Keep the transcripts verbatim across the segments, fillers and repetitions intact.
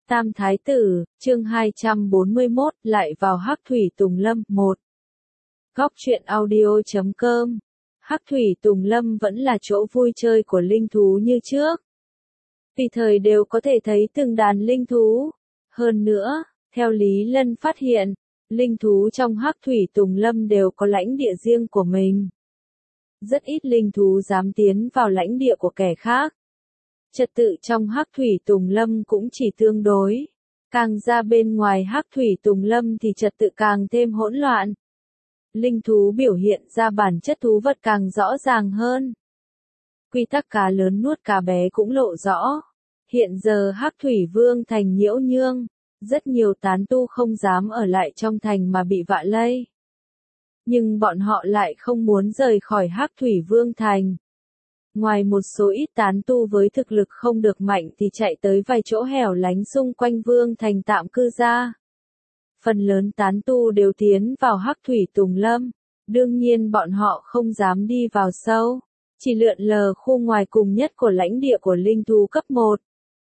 Tam Thái Tử, chương hai trăm bốn mươi mốt, lại vào Hắc Thủy Tùng Lâm, một. Góc truyện audio chấm com. Hắc Thủy Tùng Lâm vẫn là chỗ vui chơi của linh thú như trước. Tùy thời đều có thể thấy từng đàn linh thú. Hơn nữa, theo Lý Lân phát hiện, linh thú trong Hắc Thủy Tùng Lâm đều có lãnh địa riêng của mình. Rất ít linh thú dám tiến vào lãnh địa của kẻ khác. Trật tự trong Hắc Thủy Tùng Lâm cũng chỉ tương đối. Càng ra bên ngoài Hắc Thủy Tùng Lâm thì trật tự càng thêm hỗn loạn. Linh thú biểu hiện ra bản chất thú vật càng rõ ràng hơn. Quy tắc cá lớn nuốt cá bé cũng lộ rõ. Hiện giờ Hắc Thủy Vương thành nhiễu nhương, rất nhiều tán tu không dám ở lại trong thành mà bị vạ lây. Nhưng bọn họ lại không muốn rời khỏi Hắc Thủy Vương thành. Ngoài một số ít tán tu với thực lực không được mạnh thì chạy tới vài chỗ hẻo lánh xung quanh Vương thành tạm cư ra. Phần lớn tán tu đều tiến vào Hắc Thủy Tùng Lâm, đương nhiên bọn họ không dám đi vào sâu, chỉ lượn lờ khu ngoài cùng nhất của lãnh địa của linh thú cấp một.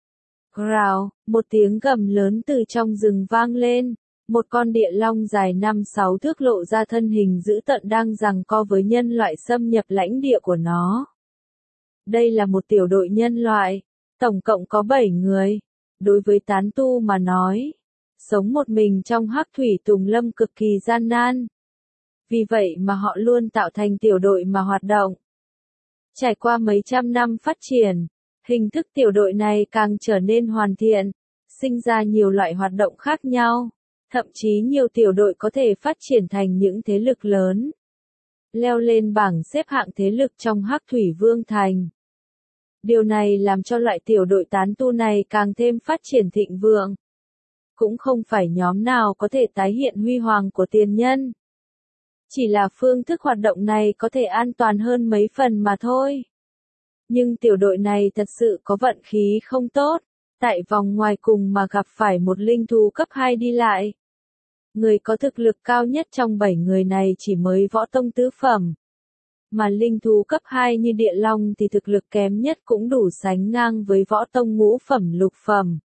Rào, một tiếng gầm lớn từ trong rừng vang lên, một con địa long dài năm sáu thước lộ ra thân hình dữ tợn đang giằng co với nhân loại xâm nhập lãnh địa của nó. Đây là một tiểu đội nhân loại, tổng cộng có bảy người. Đối với tán tu mà nói, sống một mình trong Hắc Thủy Tùng Lâm cực kỳ gian nan. Vì vậy mà họ luôn tạo thành tiểu đội mà hoạt động. Trải qua mấy trăm năm phát triển, hình thức tiểu đội này càng trở nên hoàn thiện, sinh ra nhiều loại hoạt động khác nhau, thậm chí nhiều tiểu đội có thể phát triển thành những thế lực lớn, leo lên bảng xếp hạng thế lực trong Hắc Thủy Vương thành. Điều này làm cho loại tiểu đội tán tu này càng thêm phát triển thịnh vượng. Cũng không phải nhóm nào có thể tái hiện huy hoàng của tiền nhân. Chỉ là phương thức hoạt động này có thể an toàn hơn mấy phần mà thôi. Nhưng tiểu đội này thật sự có vận khí không tốt, tại vòng ngoài cùng mà gặp phải một linh thú cấp hai đi lại. Người có thực lực cao nhất trong bảy người này chỉ mới võ tông tứ phẩm. Mà linh thú cấp hai như địa long thì thực lực kém nhất cũng đủ sánh ngang với võ tông ngũ phẩm lục phẩm.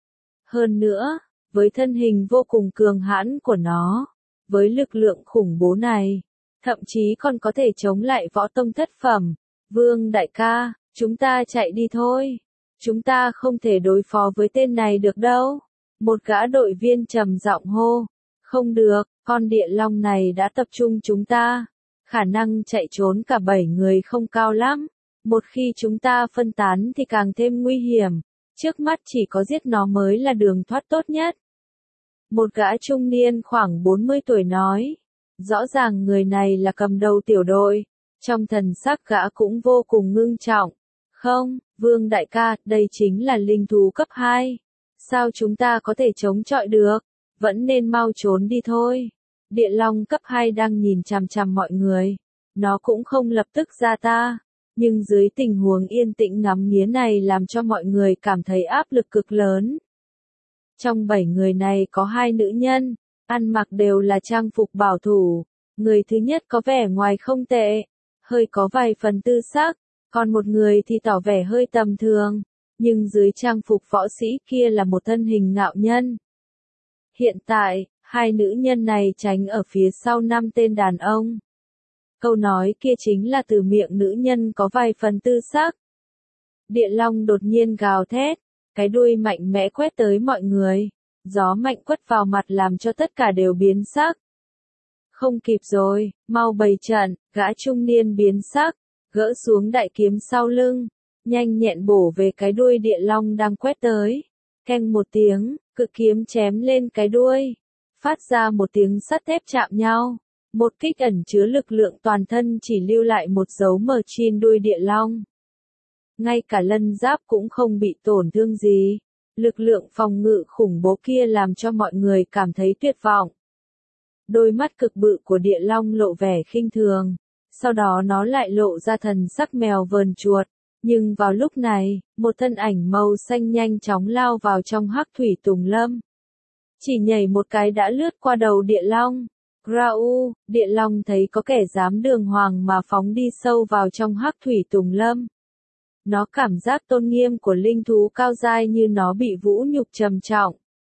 Hơn nữa, với thân hình vô cùng cường hãn của nó, với lực lượng khủng bố này, thậm chí còn có thể chống lại võ tông thất phẩm. Vương đại ca, chúng ta chạy đi thôi. Chúng ta không thể đối phó với tên này được đâu. Một gã đội viên trầm giọng hô. Không được, con địa long này đã tập trung chúng ta. Khả năng chạy trốn cả bảy người không cao lắm. Một khi chúng ta phân tán thì càng thêm nguy hiểm. Trước mắt chỉ có giết nó mới là đường thoát tốt nhất. Một gã trung niên khoảng bốn mươi tuổi nói. Rõ ràng người này là cầm đầu tiểu đội. Trong thần sắc gã cũng vô cùng ngưng trọng. Không, Vương đại ca, đây chính là linh thú cấp hai. Sao chúng ta có thể chống chọi được? Vẫn nên mau trốn đi thôi. Địa long cấp hai đang nhìn chằm chằm mọi người. Nó cũng không lập tức ra ta. Nhưng dưới tình huống yên tĩnh ngắm nghía này làm cho mọi người cảm thấy áp lực cực lớn. Trong bảy người này có hai nữ nhân, ăn mặc đều là trang phục bảo thủ. Người thứ nhất có vẻ ngoài không tệ, hơi có vài phần tư sắc, còn một người thì tỏ vẻ hơi tầm thường, nhưng dưới trang phục võ sĩ kia là một thân hình ngạo nhân. Hiện tại, hai nữ nhân này tránh ở phía sau năm tên đàn ông. Câu nói kia chính là từ miệng nữ nhân có vài phần tư sắc. Địa long đột nhiên gào thét, cái đuôi mạnh mẽ quét tới mọi người, gió mạnh quất vào mặt làm cho tất cả đều biến sắc. Không kịp rồi, mau bày trận, gã trung niên biến sắc, gỡ xuống đại kiếm sau lưng, nhanh nhẹn bổ về cái đuôi địa long đang quét tới. Keng một tiếng, cự kiếm chém lên cái đuôi, phát ra một tiếng sắt thép chạm nhau. Một kích ẩn chứa lực lượng toàn thân chỉ lưu lại một dấu mờ trên đuôi địa long. Ngay cả lân giáp cũng không bị tổn thương gì. Lực lượng phòng ngự khủng bố kia làm cho mọi người cảm thấy tuyệt vọng. Đôi mắt cực bự của địa long lộ vẻ khinh thường. Sau đó nó lại lộ ra thần sắc mèo vờn chuột. Nhưng vào lúc này, một thân ảnh màu xanh nhanh chóng lao vào trong Hắc Thủy Tùng Lâm. Chỉ nhảy một cái đã lướt qua đầu địa long. Rau, địa long thấy có kẻ dám đường hoàng mà phóng đi sâu vào trong Hắc Thủy Tùng Lâm. Nó cảm giác tôn nghiêm của linh thú cao giai như nó bị vũ nhục trầm trọng.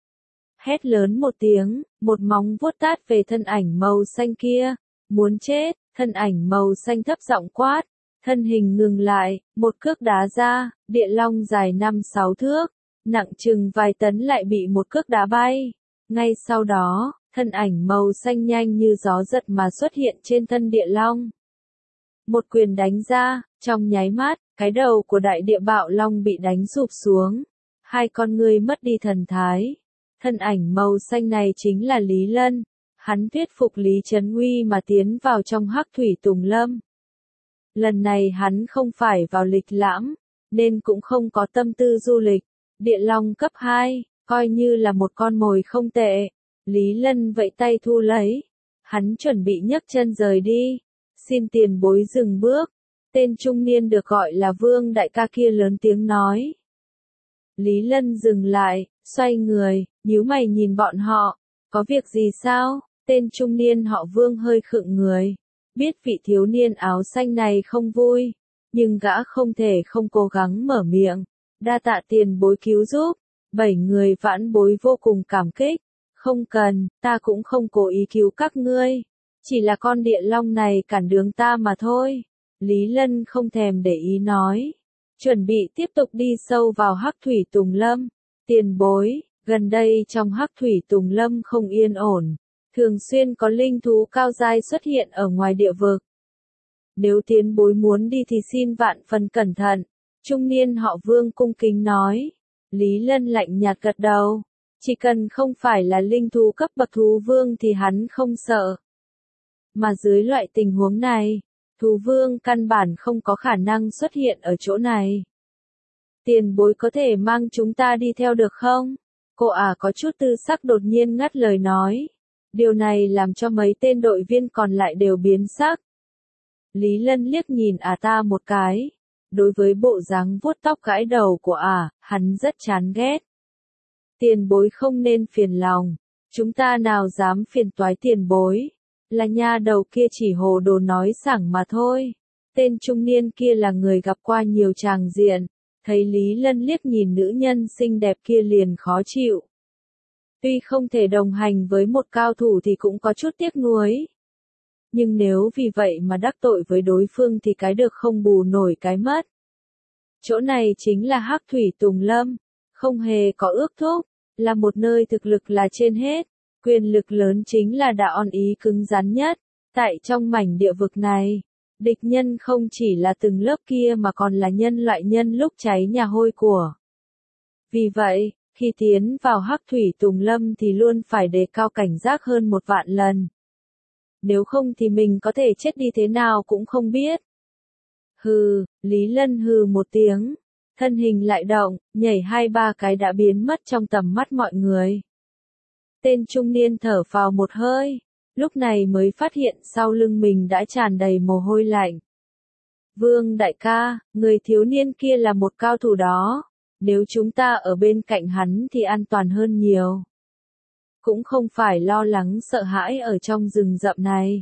Hét lớn một tiếng, một móng vuốt tát về thân ảnh màu xanh kia. Muốn chết, thân ảnh màu xanh thấp giọng quát. Thân hình ngừng lại, một cước đá ra, địa long dài năm sáu thước, nặng chừng vài tấn lại bị một cước đá bay. Ngay sau đó, thân ảnh màu xanh nhanh như gió giật mà xuất hiện trên thân địa long. Một quyền đánh ra, trong nháy mắt, cái đầu của đại địa bạo long bị đánh sụp xuống. Hai con ngươi mất đi thần thái. Thân ảnh màu xanh này chính là Lý Lân. Hắn thuyết phục Lý Trấn Uy mà tiến vào trong Hắc Thủy Tùng Lâm. Lần này hắn không phải vào lịch lãm, nên cũng không có tâm tư du lịch. Địa long cấp hai, coi như là một con mồi không tệ. Lý Lân vẫy tay thu lấy. Hắn chuẩn bị nhấc chân rời đi. Xin tiền bối dừng bước. Tên trung niên được gọi là Vương đại ca kia lớn tiếng nói. Lý Lân dừng lại, xoay người, nhíu mày nhìn bọn họ. Có việc gì sao? Tên trung niên họ Vương hơi khựng người. Biết vị thiếu niên áo xanh này không vui, nhưng gã không thể không cố gắng mở miệng. Đa tạ tiền bối cứu giúp. Bảy người vãn bối vô cùng cảm kích. Không cần, ta cũng không cố ý cứu các ngươi. Chỉ là con địa long này cản đường ta mà thôi. Lý Lân không thèm để ý nói. Chuẩn bị tiếp tục đi sâu vào Hắc Thủy Tùng Lâm. Tiền bối, gần đây trong Hắc Thủy Tùng Lâm không yên ổn. Thường xuyên có linh thú cao giai xuất hiện ở ngoài địa vực. Nếu tiền bối muốn đi thì xin vạn phần cẩn thận. Trung niên họ Vương cung kính nói. Lý Lân lạnh nhạt gật đầu. Chỉ cần không phải là linh thú cấp bậc thú vương thì hắn không sợ. Mà dưới loại tình huống này, thú vương căn bản không có khả năng xuất hiện ở chỗ này. Tiền bối có thể mang chúng ta đi theo được không? Cô ả có chút tư sắc đột nhiên ngắt lời nói. Điều này làm cho mấy tên đội viên còn lại đều biến sắc. Lý Lân liếc nhìn ả ta một cái. Đối với bộ dáng vuốt tóc gãi đầu của ả, hắn rất chán ghét. Tiền bối không nên phiền lòng. Chúng ta nào dám phiền toái tiền bối. Là nha đầu kia chỉ hồ đồ nói sảng mà thôi. Tên trung niên kia là người gặp qua nhiều tràng diện. Thấy Lý Lân liếc nhìn nữ nhân xinh đẹp kia liền khó chịu. Tuy không thể đồng hành với một cao thủ thì cũng có chút tiếc nuối. Nhưng nếu vì vậy mà đắc tội với đối phương thì cái được không bù nổi cái mất. Chỗ này chính là Hắc Thủy Tùng Lâm. Không hề có ước thúc. Là một nơi thực lực là trên hết. Quyền lực lớn chính là đã on ý cứng rắn nhất. Tại trong mảnh địa vực này, địch nhân không chỉ là từng lớp kia mà còn là nhân loại nhân lúc cháy nhà hôi của. Vì vậy, khi tiến vào Hắc Thủy Tùng Lâm thì luôn phải đề cao cảnh giác hơn một vạn lần. Nếu không thì mình có thể chết đi thế nào cũng không biết. Hừ, Lý Lân hừ một tiếng. Thân hình lại động, nhảy hai ba cái đã biến mất trong tầm mắt mọi người. Tên trung niên thở phào một hơi, lúc này mới phát hiện sau lưng mình đã tràn đầy mồ hôi lạnh. Vương đại ca, người thiếu niên kia là một cao thủ đó, nếu chúng ta ở bên cạnh hắn thì an toàn hơn nhiều. Cũng không phải lo lắng sợ hãi ở trong rừng rậm này.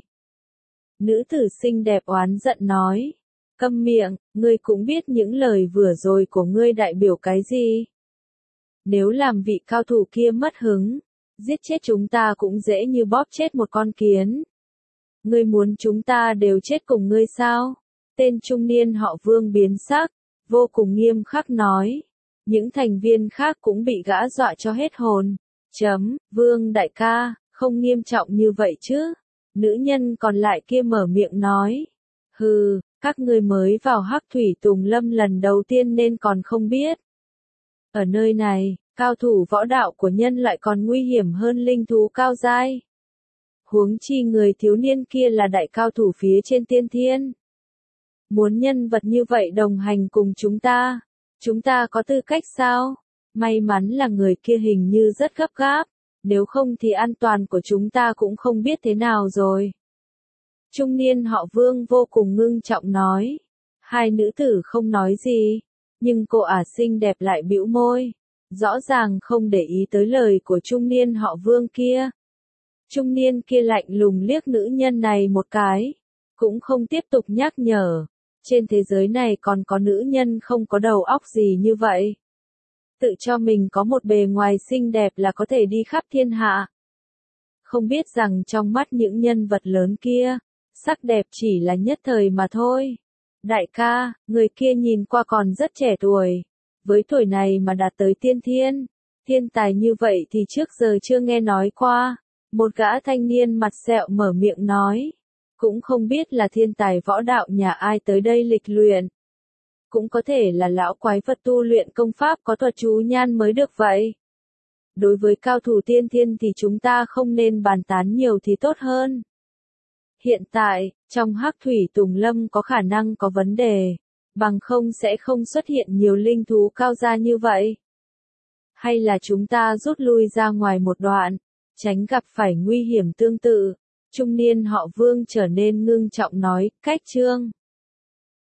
Nữ tử xinh đẹp oán giận nói. Câm miệng, ngươi cũng biết những lời vừa rồi của ngươi đại biểu cái gì. Nếu làm vị cao thủ kia mất hứng, giết chết chúng ta cũng dễ như bóp chết một con kiến. Ngươi muốn chúng ta đều chết cùng ngươi sao? Tên trung niên họ Vương biến sắc, vô cùng nghiêm khắc nói. Những thành viên khác cũng bị gã dọa cho hết hồn. Chấm, Vương đại ca, không nghiêm trọng như vậy chứ. Nữ nhân còn lại kia mở miệng nói. Hừ, các ngươi mới vào Hắc Thủy Tùng Lâm lần đầu tiên nên còn không biết. Ở nơi này, cao thủ võ đạo của nhân loại còn nguy hiểm hơn linh thú cao giai. Huống chi người thiếu niên kia là đại cao thủ phía trên tiên thiên. Muốn nhân vật như vậy đồng hành cùng chúng ta, chúng ta có tư cách sao? May mắn là người kia hình như rất gấp gáp, nếu không thì an toàn của chúng ta cũng không biết thế nào rồi. Trung niên họ Vương vô cùng ngưng trọng nói. Hai nữ tử không nói gì, nhưng cô ả xinh đẹp lại bĩu môi. Rõ ràng không để ý tới lời của trung niên họ Vương kia. Trung niên kia lạnh lùng liếc nữ nhân này một cái, cũng không tiếp tục nhắc nhở. Trên thế giới này còn có nữ nhân không có đầu óc gì như vậy. Tự cho mình có một bề ngoài xinh đẹp là có thể đi khắp thiên hạ. Không biết rằng trong mắt những nhân vật lớn kia, sắc đẹp chỉ là nhất thời mà thôi. Đại ca, người kia nhìn qua còn rất trẻ tuổi. Với tuổi này mà đạt tới tiên thiên, thiên tài như vậy thì trước giờ chưa nghe nói qua. Một gã thanh niên mặt sẹo mở miệng nói. Cũng không biết là thiên tài võ đạo nhà ai tới đây lịch luyện. Cũng có thể là lão quái vật tu luyện công pháp có thuật chú nhan mới được vậy. Đối với cao thủ tiên thiên thì chúng ta không nên bàn tán nhiều thì tốt hơn. Hiện tại, trong Hắc Thủy Tùng Lâm có khả năng có vấn đề, bằng không sẽ không xuất hiện nhiều linh thú cao gia như vậy. Hay là chúng ta rút lui ra ngoài một đoạn, tránh gặp phải nguy hiểm tương tự. Trung niên họ Vương trở nên ngưng trọng nói, cách Trương